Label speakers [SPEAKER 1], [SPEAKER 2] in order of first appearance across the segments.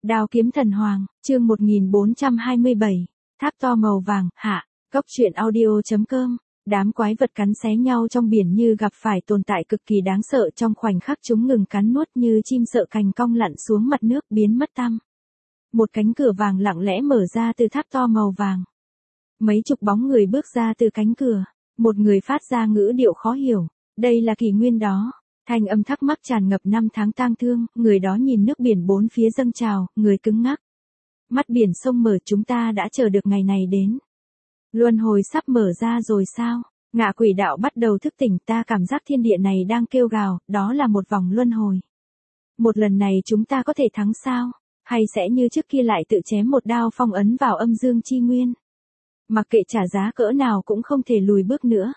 [SPEAKER 1] Đao kiếm thần hoàng, chương 1427, tháp to màu vàng, hạ, góc truyện audio.com. Đám quái vật cắn xé nhau trong biển như gặp phải tồn tại cực kỳ đáng sợ, trong khoảnh khắc chúng ngừng cắn nuốt như chim sợ cành cong lặn xuống mặt nước biến mất tăm. Một cánh cửa vàng lặng lẽ mở ra từ tháp to màu vàng. Mấy chục bóng người bước ra từ cánh cửa, một người phát ra ngữ điệu khó hiểu, đây là kỷ nguyên đó. Thanh âm thắc mắc tràn ngập năm tháng tang thương, người đó nhìn nước biển bốn phía dâng trào, người cứng ngắc. Mắt biển sông mở, chúng ta đã chờ được ngày này đến. Luân hồi sắp mở ra rồi sao? Ngạ quỷ đạo bắt đầu thức tỉnh, ta cảm giác thiên địa này đang kêu gào, đó là một vòng luân hồi. Một lần này chúng ta có thể thắng sao? Hay sẽ như trước kia lại tự chém một đao phong ấn vào âm dương chi nguyên? Mặc kệ trả giá cỡ nào cũng không thể lùi bước nữa.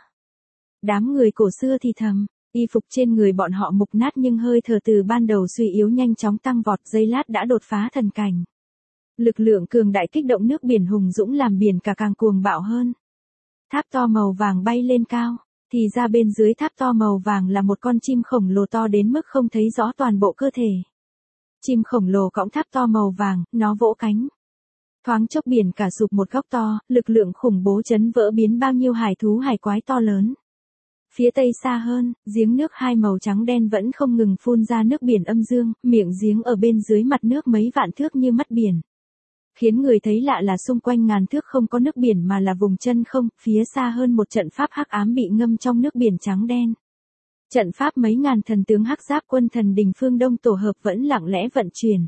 [SPEAKER 1] Đám người cổ xưa thì thầm. Y phục trên người bọn họ mục nát nhưng hơi thở từ ban đầu suy yếu nhanh chóng tăng vọt, giây lát đã đột phá thần cảnh. Lực lượng cường đại kích động nước biển hùng dũng làm biển cả càng cuồng bạo hơn. Tháp to màu vàng bay lên cao, thì ra bên dưới tháp to màu vàng là một con chim khổng lồ to đến mức không thấy rõ toàn bộ cơ thể. Chim khổng lồ cõng tháp to màu vàng, nó vỗ cánh. Thoáng chốc biển cả sụp một góc to, lực lượng khủng bố chấn vỡ biến bao nhiêu hải thú hải quái to lớn. Phía tây xa hơn, giếng nước hai màu trắng đen vẫn không ngừng phun ra nước biển âm dương, miệng giếng ở bên dưới mặt nước mấy vạn thước như mắt biển. Khiến người thấy lạ là xung quanh ngàn thước không có nước biển mà là vùng chân không, phía xa hơn một trận pháp hắc ám bị ngâm trong nước biển trắng đen. Trận pháp mấy ngàn thần tướng hắc giáp quân thần đình phương Đông tổ hợp vẫn lặng lẽ vận chuyển.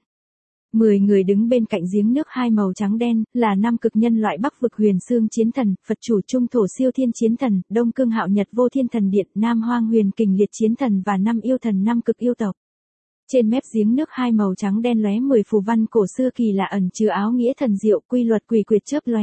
[SPEAKER 1] 10 người đứng bên cạnh giếng nước hai màu trắng đen, là năm cực nhân loại Bắc vực Huyền Xương Chiến Thần, Phật chủ Trung Thổ Siêu Thiên Chiến Thần, Đông Cương Hạo Nhật Vô Thiên Thần Điện, Nam Hoang Huyền Kình Liệt Chiến Thần và năm yêu thần năm cực yêu tộc. Trên mép giếng nước hai màu trắng đen lóe 10 phù văn cổ xưa kỳ lạ ẩn chứa áo nghĩa thần diệu, quy luật quỷ quyệt chớp lóe.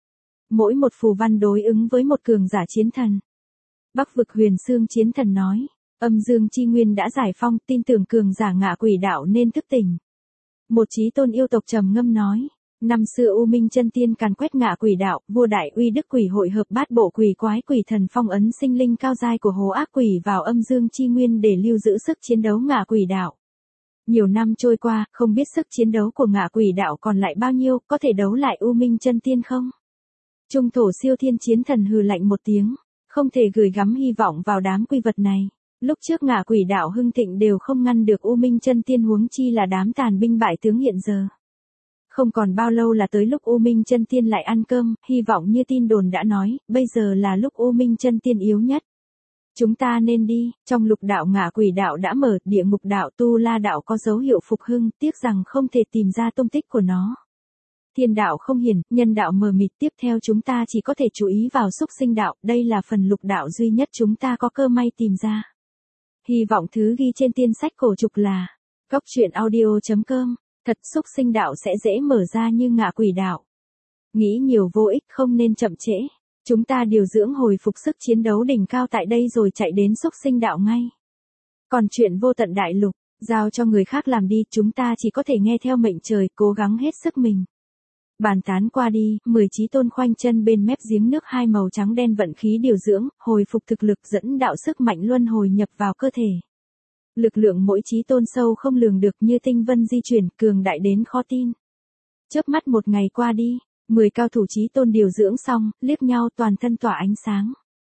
[SPEAKER 1] Mỗi một phù văn đối ứng với một cường giả chiến thần. Bắc vực Huyền Xương Chiến Thần nói, âm dương chi nguyên đã giải phong, tin tưởng cường giả ngạ quỷ đạo nên thức tỉnh. Một chí tôn yêu tộc trầm ngâm nói, năm xưa U Minh chân tiên càn quét ngạ quỷ đạo, vua đại uy đức quỷ hội hợp bát bộ quỷ quái quỷ thần phong ấn sinh linh cao giai của hố ác quỷ vào âm dương chi nguyên để lưu giữ sức chiến đấu ngạ quỷ đạo. Nhiều năm trôi qua, không biết sức chiến đấu của ngạ quỷ đạo còn lại bao nhiêu, có thể đấu lại U Minh chân tiên không? Trung Thổ Siêu Thiên Chiến Thần hừ lạnh một tiếng, không thể gửi gắm hy vọng vào đám quy vật này. Lúc trước ngạ quỷ đạo hưng thịnh đều không ngăn được U Minh chân tiên, huống chi là đám tàn binh bại tướng hiện giờ. Không còn bao lâu là tới lúc U Minh chân tiên lại ăn cơm, hy vọng như tin đồn đã nói, bây giờ là lúc U Minh chân tiên yếu nhất. Chúng ta nên đi, trong lục đạo ngạ quỷ đạo đã mở, địa ngục đạo tu la đạo có dấu hiệu phục hưng, tiếc rằng không thể tìm ra tung tích của nó. Thiên đạo không hiển, nhân đạo mờ mịt, tiếp theo chúng ta chỉ có thể chú ý vào súc sinh đạo, đây là phần lục đạo duy nhất chúng ta có cơ may tìm ra. Hy vọng thứ ghi trên tiên sách cổ trục là góc truyện audio.com, thật súc sinh đạo sẽ dễ mở ra như ngạ quỷ đạo. Nghĩ nhiều vô ích, không nên chậm trễ. Chúng ta điều dưỡng hồi phục sức chiến đấu đỉnh cao tại đây rồi chạy đến súc sinh đạo ngay. Còn chuyện vô tận đại lục, giao cho người khác làm đi, chúng ta chỉ có thể nghe theo mệnh trời, cố gắng hết sức mình. Bàn tán qua đi, 10 chí tôn khoanh chân bên mép giếng nước hai màu trắng đen vận khí điều dưỡng, hồi phục thực lực dẫn đạo sức mạnh luân hồi nhập vào cơ thể. Lực lượng mỗi chí tôn sâu không lường được như tinh vân di chuyển, cường đại đến khó tin. Chớp mắt một ngày qua đi, 10 cao thủ chí tôn điều dưỡng xong, liếc nhau toàn thân tỏa ánh sáng.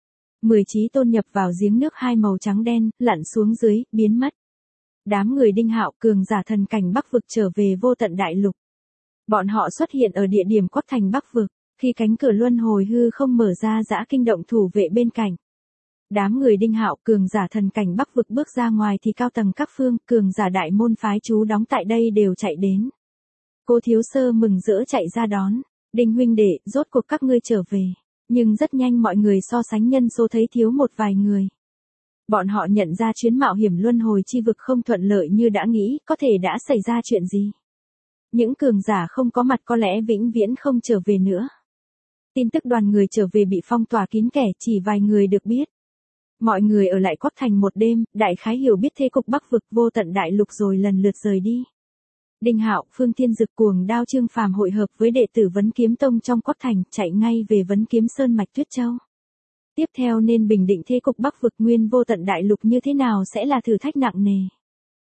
[SPEAKER 1] 10 chí tôn nhập vào giếng nước hai màu trắng đen, lặn xuống dưới, biến mất. Đám người Đinh Hạo cường giả thần cảnh Bắc vực trở về vô tận đại lục. Bọn họ xuất hiện ở địa điểm Quắc Thành Bắc vực, khi cánh cửa luân hồi hư không mở ra dã kinh động thủ vệ bên cạnh. Đám người Đinh Hạo cường giả thần cảnh Bắc vực bước ra ngoài thì cao tầng các phương, cường giả đại môn phái trú đóng tại đây đều chạy đến. Cô thiếu sơ mừng rỡ chạy ra đón, Đinh huynh đệ, rốt cuộc các ngươi trở về. Nhưng rất nhanh mọi người so sánh nhân số thấy thiếu một vài người. Bọn họ nhận ra chuyến mạo hiểm luân hồi chi vực không thuận lợi như đã nghĩ, có thể đã xảy ra chuyện gì. Những cường giả không có mặt có lẽ vĩnh viễn không trở về nữa. Tin tức đoàn người trở về bị phong tỏa kín kẽ, chỉ vài người được biết. Mọi người ở lại Quắc Thành một đêm, đại khái hiểu biết thế cục Bắc vực vô tận đại lục rồi lần lượt rời đi. Đinh Hạo, Phương Thiên Dực cuồng đao Trương Phàm hội hợp với đệ tử Vấn Kiếm Tông trong Quắc Thành, chạy ngay về Vấn Kiếm Sơn mạch Tuyết Châu. Tiếp theo nên bình định thế cục Bắc vực nguyên vô tận đại lục như thế nào sẽ là thử thách nặng nề.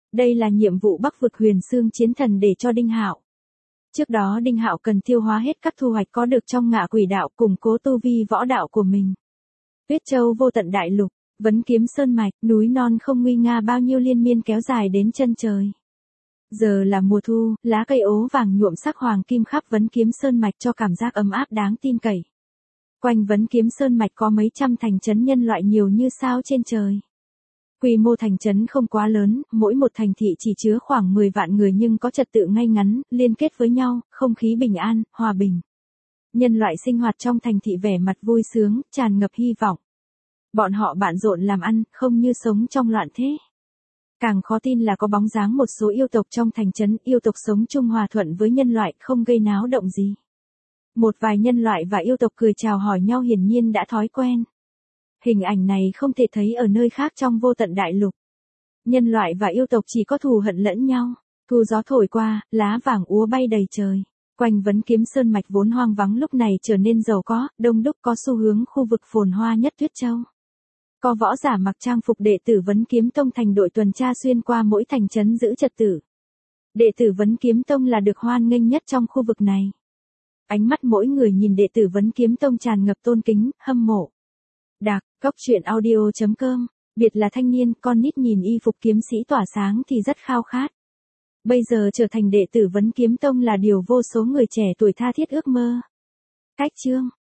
[SPEAKER 1] Đây là nhiệm vụ Bắc vực Huyền Xương Chiến Thần để cho Đinh Hạo. Trước đó Đinh Hạo cần tiêu hóa hết các thu hoạch có được trong Ngạ Quỷ Đạo, củng cố tu vi võ đạo của mình. Tuyết Châu Vô Tận Đại Lục, Vấn Kiếm Sơn Mạch, núi non không nguy nga bao nhiêu liên miên kéo dài đến chân trời. Giờ là mùa thu, lá cây ố vàng nhuộm sắc hoàng kim khắp Vấn Kiếm Sơn Mạch cho cảm giác ấm áp đáng tin cậy. Quanh Vấn Kiếm Sơn Mạch có mấy trăm thành trấn nhân loại nhiều như sao trên trời. Quy mô thành trấn không quá lớn, mỗi một thành thị chỉ chứa khoảng 10 vạn người nhưng có trật tự ngay ngắn, liên kết với nhau, không khí bình an, hòa bình. Nhân loại sinh hoạt trong thành thị vẻ mặt vui sướng, tràn ngập hy vọng. Bọn họ bận rộn làm ăn, không như sống trong loạn thế. Càng khó tin là có bóng dáng một số yêu tộc trong thành trấn, yêu tộc sống chung hòa thuận với nhân loại, không gây náo động gì. Một vài nhân loại và yêu tộc cười chào hỏi nhau hiển nhiên đã thói quen. Hình ảnh này không thể thấy ở nơi khác trong Vô Tận Đại Lục. Nhân loại và yêu tộc chỉ có thù hận lẫn nhau. Thu gió thổi qua, lá vàng úa bay đầy trời. Quanh Vấn Kiếm Sơn Mạch vốn hoang vắng lúc này trở nên giàu có, đông đúc, có xu hướng khu vực phồn hoa nhất Tuyết Châu. Có võ giả mặc trang phục đệ tử Vấn Kiếm Tông thành đội tuần tra xuyên qua mỗi thành trấn giữ trật tự. Đệ tử Vấn Kiếm Tông là được hoan nghênh nhất trong khu vực này. Ánh mắt mỗi người nhìn đệ tử Vấn Kiếm Tông tràn ngập tôn kính, hâm mộ. Đạc, Cốc.audio.com, biệt là thanh niên, con nít nhìn y phục kiếm sĩ tỏa sáng thì rất khao khát. Bây giờ trở thành đệ tử Vấn Kiếm Tông là điều vô số người trẻ tuổi tha thiết ước mơ. Cách chương